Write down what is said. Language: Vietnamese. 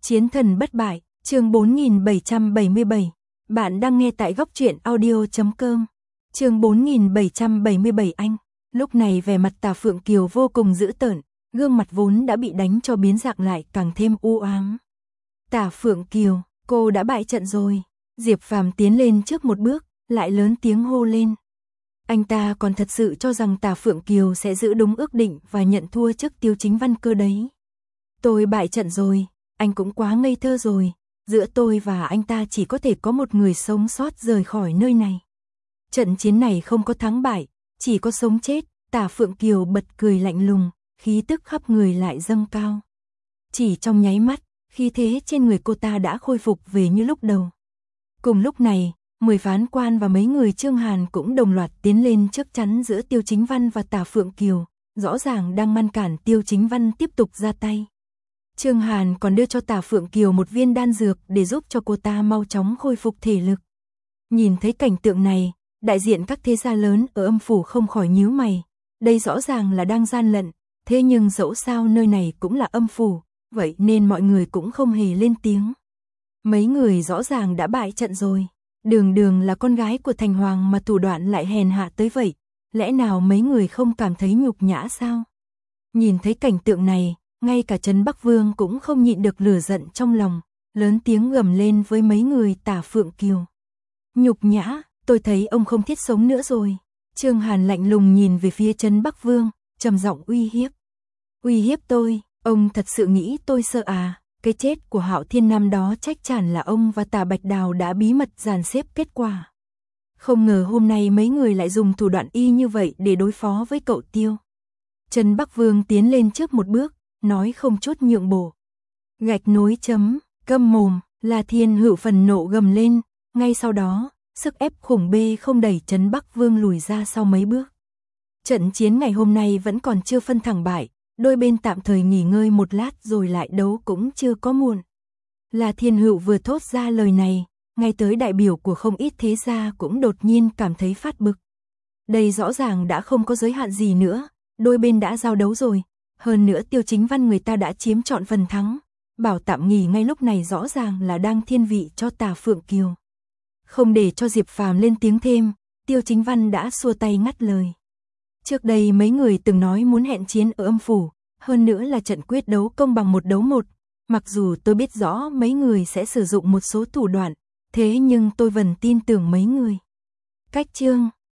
Chiến thần bất bại, chương 4777. Bạn đang nghe tại góc truyện audio.com. Chương 4777 anh. Lúc này vẻ mặt Tả Phượng Kiều vô cùng dữ tợn, gương mặt vốn đã bị đánh cho biến dạng lại càng thêm u ám. Tả Phượng Kiều, cô đã bại trận rồi. Diệp Phàm tiến lên trước một bước, lại lớn tiếng hô lên. Anh ta còn thật sự cho rằng Tả Phượng Kiều sẽ giữ đúng ước định và nhận thua trước Tiêu Chính Văn cơ đấy. Tôi bại trận rồi, anh cũng quá ngây thơ rồi, giữa tôi và anh ta chỉ có thể có một người sống sót rời khỏi nơi này. Trận chiến này không có thắng bại, chỉ có sống chết. Tả Phượng Kiều bật cười lạnh lùng, khí tức khắp người lại dâng cao. Chỉ trong nháy mắt, khí thế trên người cô ta đã khôi phục về như lúc đầu. Cùng lúc này, 10 phán quan và mấy người Trương Hàn cũng đồng loạt tiến lên trước chắn giữa Tiêu Chính Văn và Tả Phượng Kiều, rõ ràng đang ngăn cản Tiêu Chính Văn tiếp tục ra tay. Trương Hàn còn đưa cho Tả Phượng Kiều một viên đan dược để giúp cho cô ta mau chóng khôi phục thể lực. Nhìn thấy cảnh tượng này, đại diện các thế gia lớn ở Âm phủ không khỏi nhíu mày. Đây rõ ràng là đang gian lận, thế nhưng dẫu sao nơi này cũng là Âm phủ, vậy nên mọi người cũng không hề lên tiếng. Mấy người rõ ràng đã bại trận rồi. Đường Đường là con gái của Thành Hoàng mà thủ đoạn lại hèn hạ tới vậy, lẽ nào mấy người không cảm thấy nhục nhã sao? Nhìn thấy cảnh tượng này, ngay cả Trấn Bắc Vương cũng không nhịn được lửa giận trong lòng, lớn tiếng gầm lên với mấy người Tả Phượng Kiều. Nhục nhã, tôi thấy ông không thiết sống nữa rồi. Trương Hàn lạnh lùng nhìn về phía Trấn Bắc Vương, trầm giọng uy hiếp. Uy hiếp tôi, ông thật sự nghĩ tôi sợ à? Cái chết của Hạo Thiên năm đó chắc chắn là ông và Tả Bạch Đào đã bí mật dàn xếp kết quả. Không ngờ hôm nay mấy người lại dùng thủ đoạn y như vậy để đối phó với cậu Tiêu. Trấn Bắc Vương tiến lên trước một bước, nói không chút nhượng bộ. Gạch nối chấm, câm mồm, La Thiên Hữu phần nộ gầm lên, ngay sau đó, sức ép khủng bê không đẩy Trấn Bắc Vương lùi ra sau mấy bước. Trận chiến ngày hôm nay vẫn còn chưa phân thắng bại, đôi bên tạm thời nghỉ ngơi một lát rồi lại đấu cũng chưa có muộn. La Thiên Hữu vừa thốt ra lời này, ngay tới đại biểu của không ít thế gia cũng đột nhiên cảm thấy phát bực. Đây rõ ràng đã không có giới hạn gì nữa, đôi bên đã giao đấu rồi, hơn nữa Tiêu Chính Văn người ta đã chiếm trọn phần thắng, bảo tạm nghỉ ngay lúc này rõ ràng là đang thiên vị cho Tả Phượng Kiều. Không để cho Diệp Phàm lên tiếng thêm, Tiêu Chính Văn đã xua tay ngắt lời. Trước đây mấy người từng nói muốn hẹn chiến ở Âm phủ, hơn nữa là trận quyết đấu công bằng 1 đấu 1. Mặc dù tôi biết rõ mấy người sẽ sử dụng một số thủ đoạn, thế nhưng tôi vẫn tin tưởng mấy người. Cách chương